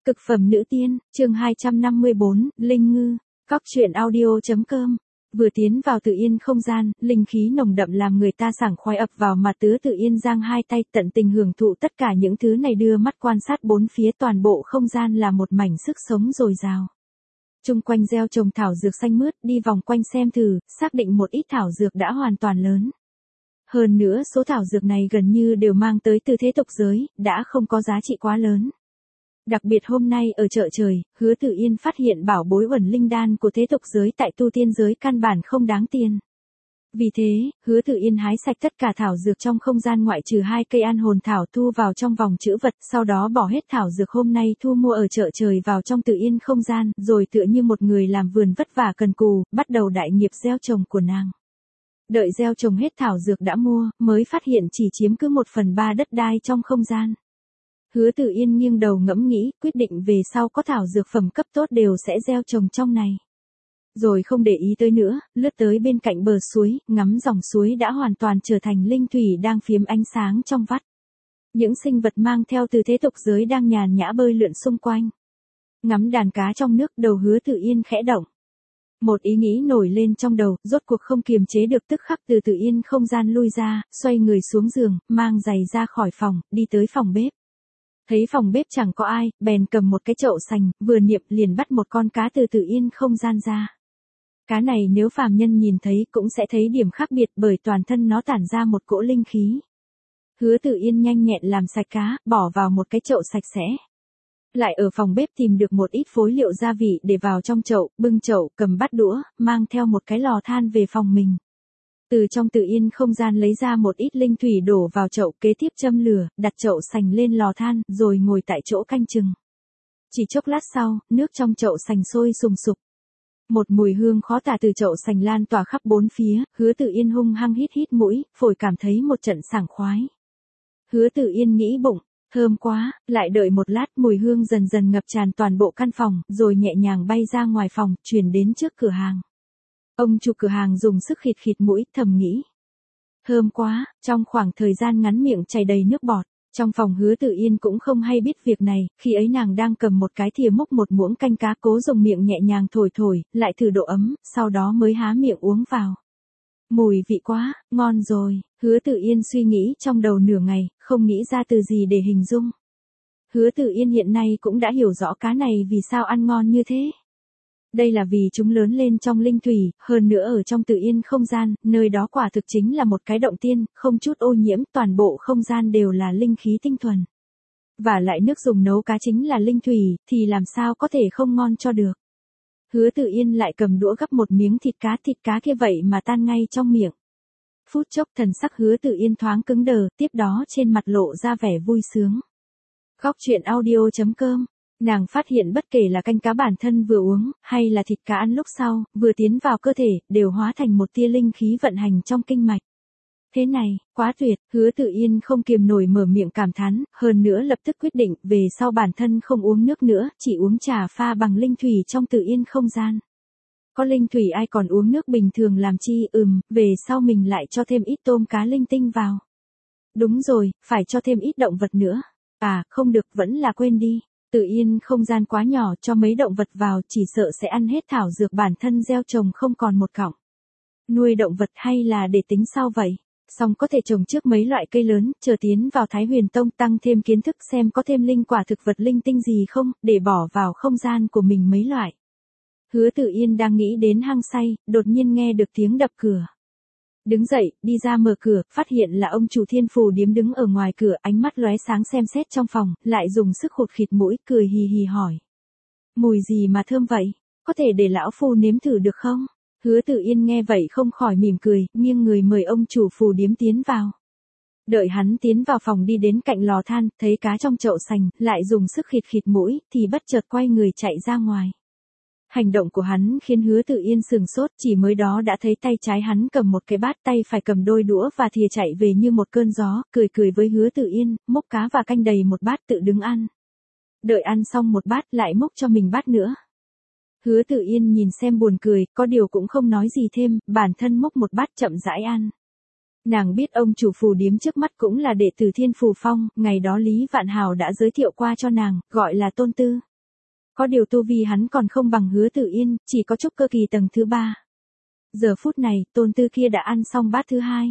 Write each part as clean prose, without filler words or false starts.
Cực phẩm nữ tiên, chương 254, Linh Ngư, Cóc truyện audio.com. Vừa tiến vào Tự Yên không gian, linh khí nồng đậm làm người ta sảng khoái ập vào mà Tự Yên giang hai tay tận tình hưởng thụ tất cả những thứ này, đưa mắt quan sát bốn phía, toàn bộ không gian là một mảnh sức sống dồi dào. Chung quanh gieo trồng thảo dược xanh mướt, đi vòng quanh xem thử, xác định một ít thảo dược đã hoàn toàn lớn. Hơn nữa số thảo dược này gần như đều mang tới từ thế tục giới, đã không có giá trị quá lớn. Đặc biệt hôm nay ở chợ trời, Hứa Tự Yên phát hiện bảo bối uẩn linh đan của thế tục giới tại tu tiên giới căn bản không đáng tiền. Vì thế, Hứa Tự Yên hái sạch tất cả thảo dược trong không gian ngoại trừ 2 cây an hồn thảo thu vào trong vòng trữ vật, sau đó bỏ hết thảo dược hôm nay thu mua ở chợ trời vào trong Tự Yên không gian, rồi tựa như một người làm vườn vất vả cần cù, bắt đầu đại nghiệp gieo trồng của nàng. Đợi gieo trồng hết thảo dược đã mua, mới phát hiện chỉ chiếm cứ 1/3 đất đai trong không gian. Hứa Tự Yên nghiêng đầu ngẫm nghĩ, quyết định về sau có thảo dược phẩm cấp tốt đều sẽ gieo trồng trong này. Rồi không để ý tới nữa, lướt tới bên cạnh bờ suối, ngắm dòng suối đã hoàn toàn trở thành linh thủy đang phiếm ánh sáng trong vắt. Những sinh vật mang theo từ thế tục giới đang nhàn nhã bơi lượn xung quanh. Ngắm đàn cá trong nước, đầu Hứa Tự Yên khẽ động. Một ý nghĩ nổi lên trong đầu, rốt cuộc không kiềm chế được, tức khắc từ Tự Yên không gian lui ra, xoay người xuống giường, mang giày ra khỏi phòng, đi tới phòng bếp. Thấy phòng bếp chẳng có ai, bèn cầm một cái chậu sành, vừa niệm liền bắt một con cá từ Tự Yên không gian ra. Cá này nếu phàm nhân nhìn thấy cũng sẽ thấy điểm khác biệt, bởi toàn thân nó tản ra một cỗ linh khí. Hứa Tự Yên nhanh nhẹn làm sạch cá, bỏ vào một cái chậu sạch sẽ. Lại ở phòng bếp tìm được một ít phối liệu gia vị để vào trong chậu, bưng chậu, cầm bát đũa, mang theo một cái lò than về phòng mình. Từ trong Tự Yên không gian lấy ra một ít linh thủy đổ vào chậu, kế tiếp châm lửa, đặt chậu sành lên lò than, rồi ngồi tại chỗ canh chừng. Chỉ chốc lát sau, nước trong chậu sành sôi sùng sục. Một mùi hương khó tả từ chậu sành lan tỏa khắp bốn phía, Hứa Tự Yên hung hăng hít hít mũi, phổi cảm thấy một trận sảng khoái. Hứa Tự Yên nghĩ bụng, thơm quá, lại đợi một lát, mùi hương dần dần ngập tràn toàn bộ căn phòng, rồi nhẹ nhàng bay ra ngoài phòng, chuyển đến trước cửa hàng. Ông chủ cửa hàng dùng sức khịt khịt mũi, thầm nghĩ. Thơm quá, trong khoảng thời gian ngắn miệng chảy đầy nước bọt. Trong phòng Hứa Tự Yên cũng không hay biết việc này, khi ấy nàng đang cầm một cái thìa múc một muỗng canh cá, cố dùng miệng nhẹ nhàng thổi thổi, lại thử độ ấm, sau đó mới há miệng uống vào. Mùi vị quá, ngon rồi, Hứa Tự Yên suy nghĩ trong đầu nửa ngày, không nghĩ ra từ gì để hình dung. Hứa Tự Yên hiện nay cũng đã hiểu rõ cá này vì sao ăn ngon như thế. Đây là vì chúng lớn lên trong linh thủy, hơn nữa ở trong Tự Yên không gian, nơi đó quả thực chính là một cái động tiên, không chút ô nhiễm, toàn bộ không gian đều là linh khí tinh thuần. Và lại nước dùng nấu cá chính là linh thủy, thì làm sao có thể không ngon cho được. Hứa Tự Yên lại cầm đũa gắp một miếng thịt cá kia vậy mà tan ngay trong miệng. Phút chốc thần sắc Hứa Tự Yên thoáng cứng đờ, tiếp đó trên mặt lộ ra vẻ vui sướng. Cóc truyện audio.com. Nàng phát hiện bất kể là canh cá bản thân vừa uống, hay là thịt cá ăn lúc sau, vừa tiến vào cơ thể, đều hóa thành một tia linh khí vận hành trong kinh mạch. Thế này, quá tuyệt, Hứa Tự Yên không kiềm nổi mở miệng cảm thán, hơn nữa lập tức quyết định, về sau bản thân không uống nước nữa, chỉ uống trà pha bằng linh thủy trong Tự Yên không gian. Có linh thủy ai còn uống nước bình thường làm chi, về sau mình lại cho thêm ít tôm cá linh tinh vào. Đúng rồi, phải cho thêm ít động vật nữa. À, không được, vẫn là quên đi. Tự Yên không gian quá nhỏ, cho mấy động vật vào chỉ sợ sẽ ăn hết thảo dược bản thân gieo trồng không còn một cọng. Nuôi động vật hay là để tính sau vậy? Xong có thể trồng trước mấy loại cây lớn, chờ tiến vào Thái Huyền Tông tăng thêm kiến thức xem có thêm linh quả thực vật linh tinh gì không, để bỏ vào không gian của mình mấy loại. Hứa Tự Yên đang nghĩ đến hăng say, đột nhiên nghe được tiếng đập cửa. Đứng dậy, đi ra mở cửa, phát hiện là ông chủ Thiên Phù Điếm đứng ở ngoài cửa, ánh mắt lóe sáng xem xét trong phòng, lại dùng sức khụt khịt mũi, cười hì hì hỏi. Mùi gì mà thơm vậy? Có thể để lão phu nếm thử được không? Hứa Tự Yên nghe vậy không khỏi mỉm cười, nghiêng người mời ông chủ Phù Điếm tiến vào. Đợi hắn tiến vào phòng đi đến cạnh lò than, thấy cá trong chậu sành, lại dùng sức khịt khịt mũi, thì bất chợt quay người chạy ra ngoài. Hành động của hắn khiến Hứa Tự Yên sừng sốt, chỉ mới đó đã thấy tay trái hắn cầm một cái bát, tay phải cầm đôi đũa và thìa chạy về như một cơn gió, cười với Hứa Tự Yên, múc cá và canh đầy một bát tự đứng ăn. Đợi ăn xong một bát lại múc cho mình bát nữa. Hứa Tự Yên nhìn xem buồn cười, có điều cũng không nói gì thêm, bản thân múc một bát chậm rãi ăn. Nàng biết ông chủ Phù Điếm trước mắt cũng là đệ tử Thiên Phù Phong, ngày đó Lý Vạn Hào đã giới thiệu qua cho nàng, gọi là Tôn Tư. Có điều tu vi hắn còn không bằng Hứa Tử Yên, chỉ có trúc cơ kỳ tầng thứ 3. Giờ phút này, Tôn Tư kia đã ăn xong bát thứ 2.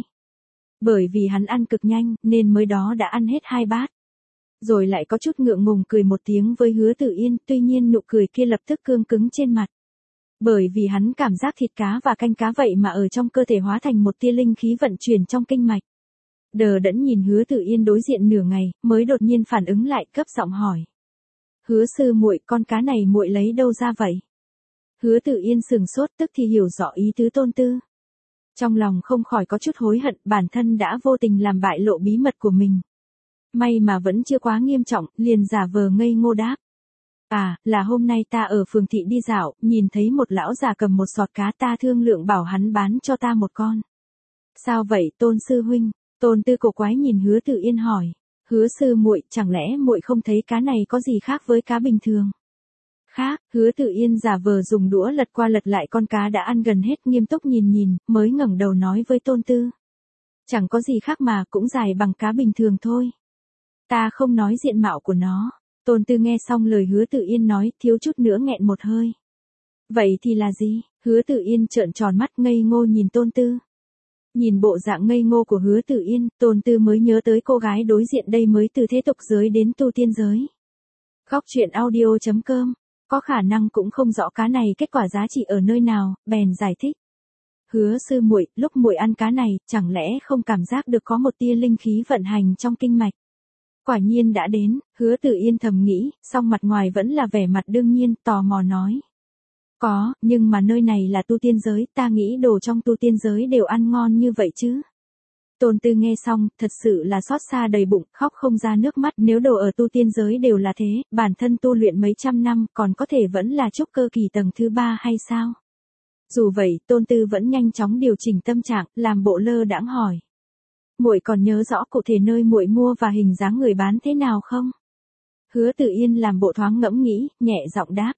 Bởi vì hắn ăn cực nhanh, nên mới đó đã ăn hết 2 bát. Rồi lại có chút ngượng ngùng cười một tiếng với Hứa Tử Yên, tuy nhiên nụ cười kia lập tức cương cứng trên mặt. Bởi vì hắn cảm giác thịt cá và canh cá vậy mà ở trong cơ thể hóa thành một tia linh khí vận chuyển trong kinh mạch. Đờ đẫn nhìn Hứa Tử Yên đối diện nửa ngày, mới đột nhiên phản ứng lại, cấp giọng hỏi. Hứa sư muội, con cá này muội lấy đâu ra vậy? Hứa Tử Yên sừng sốt, tức thì hiểu rõ ý tứ Tôn Tư. Trong lòng không khỏi có chút hối hận, bản thân đã vô tình làm bại lộ bí mật của mình. May mà vẫn chưa quá nghiêm trọng, liền giả vờ ngây ngô đáp. À, là hôm nay ta ở phường thị đi dạo, nhìn thấy một lão già cầm một sọt cá, ta thương lượng bảo hắn bán cho ta một con. Sao vậy Tôn sư huynh? Tôn Tư cổ quái nhìn Hứa Tử Yên hỏi. Hứa sư muội, chẳng lẽ muội không thấy cá này có gì khác với cá bình thường? Khác, Hứa Tử Yên giả vờ dùng đũa lật qua lật lại con cá đã ăn gần hết, nghiêm túc nhìn, mới ngẩng đầu nói với Tôn Tư. Chẳng có gì khác mà, cũng dài bằng cá bình thường thôi. Ta không nói diện mạo của nó. Tôn Tư nghe xong lời Hứa Tử Yên nói, thiếu chút nữa nghẹn một hơi. Vậy thì là gì? Hứa Tử Yên trợn tròn mắt ngây ngô nhìn Tôn Tư. Nhìn bộ dạng ngây ngô của Hứa Tử Yên, Tôn Tư mới nhớ tới cô gái đối diện đây mới từ thế tục giới đến tu tiên giới. Góc truyện audio.com, có khả năng cũng không rõ cá này kết quả giá trị ở nơi nào, bèn giải thích. Hứa sư muội, lúc muội ăn cá này, chẳng lẽ không cảm giác được có một tia linh khí vận hành trong kinh mạch? Quả nhiên đã đến, Hứa Tử Yên thầm nghĩ, song mặt ngoài vẫn là vẻ mặt đương nhiên, tò mò nói. Có, nhưng mà nơi này là tu tiên giới, ta nghĩ đồ trong tu tiên giới đều ăn ngon như vậy chứ. Tôn Tư nghe xong, thật sự là xót xa đầy bụng, khóc không ra nước mắt, nếu đồ ở tu tiên giới đều là thế, bản thân tu luyện mấy trăm năm, còn có thể vẫn là trúc cơ kỳ tầng thứ 3 hay sao? Dù vậy, Tôn Tư vẫn nhanh chóng điều chỉnh tâm trạng, làm bộ lơ đãng hỏi. Muội còn nhớ rõ cụ thể nơi muội mua và hình dáng người bán thế nào không? Hứa Tử Yên làm bộ thoáng ngẫm nghĩ, nhẹ giọng đáp.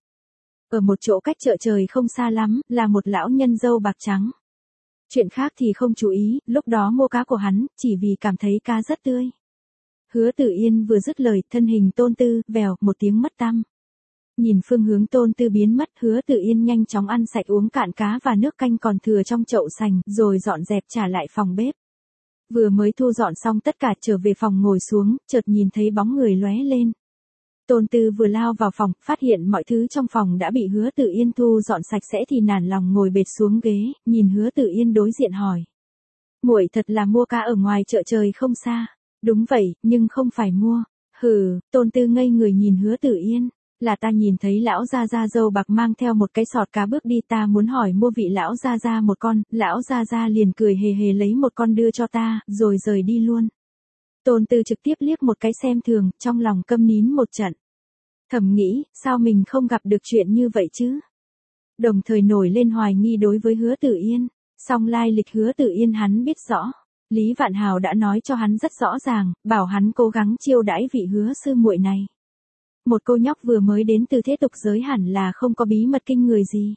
Ở một chỗ cách chợ trời không xa lắm, là một lão nhân râu bạc trắng. Chuyện khác thì không chú ý, lúc đó mua cá của hắn, chỉ vì cảm thấy cá rất tươi. Hứa Tử Yên vừa dứt lời, thân hình Tôn Tư, vèo, một tiếng mất tăm. Nhìn phương hướng Tôn Tư biến mất, Hứa Tử Yên nhanh chóng ăn sạch uống cạn cá và nước canh còn thừa trong chậu sành, rồi dọn dẹp trả lại phòng bếp. Vừa mới thu dọn xong tất cả trở về phòng ngồi xuống, chợt nhìn thấy bóng người lóe lên. Tôn Tư vừa lao vào phòng, phát hiện mọi thứ trong phòng đã bị Hứa Tử Yên thu dọn sạch sẽ thì nản lòng ngồi bệt xuống ghế, nhìn Hứa Tử Yên đối diện hỏi. Muội thật là mua cá ở ngoài chợ trời không xa. Đúng vậy, nhưng không phải mua. Hừ, Tôn Tư ngây người nhìn Hứa Tử Yên. Là ta nhìn thấy lão gia gia râu bạc mang theo một cái sọt cá bước đi, ta muốn hỏi mua vị lão gia gia một con, lão gia gia liền cười hề hề lấy một con đưa cho ta, rồi rời đi luôn. Tôn Tư trực tiếp liếc một cái xem thường, trong lòng câm nín một trận. Thầm nghĩ, sao mình không gặp được chuyện như vậy chứ? Đồng thời nổi lên hoài nghi đối với Hứa Tử Yên, song lai lịch Hứa Tử Yên hắn biết rõ. Lý Vạn Hào đã nói cho hắn rất rõ ràng, bảo hắn cố gắng chiêu đãi vị Hứa sư muội này. Một cô nhóc vừa mới đến từ thế tục giới hẳn là không có bí mật kinh người gì.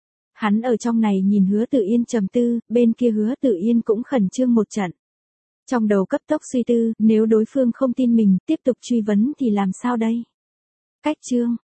Hắn ở trong này nhìn Hứa Tử Yên trầm tư, bên kia Hứa Tử Yên cũng khẩn trương một trận. Trong đầu cấp tốc suy tư, nếu đối phương không tin mình, tiếp tục truy vấn thì làm sao đây? Cách chương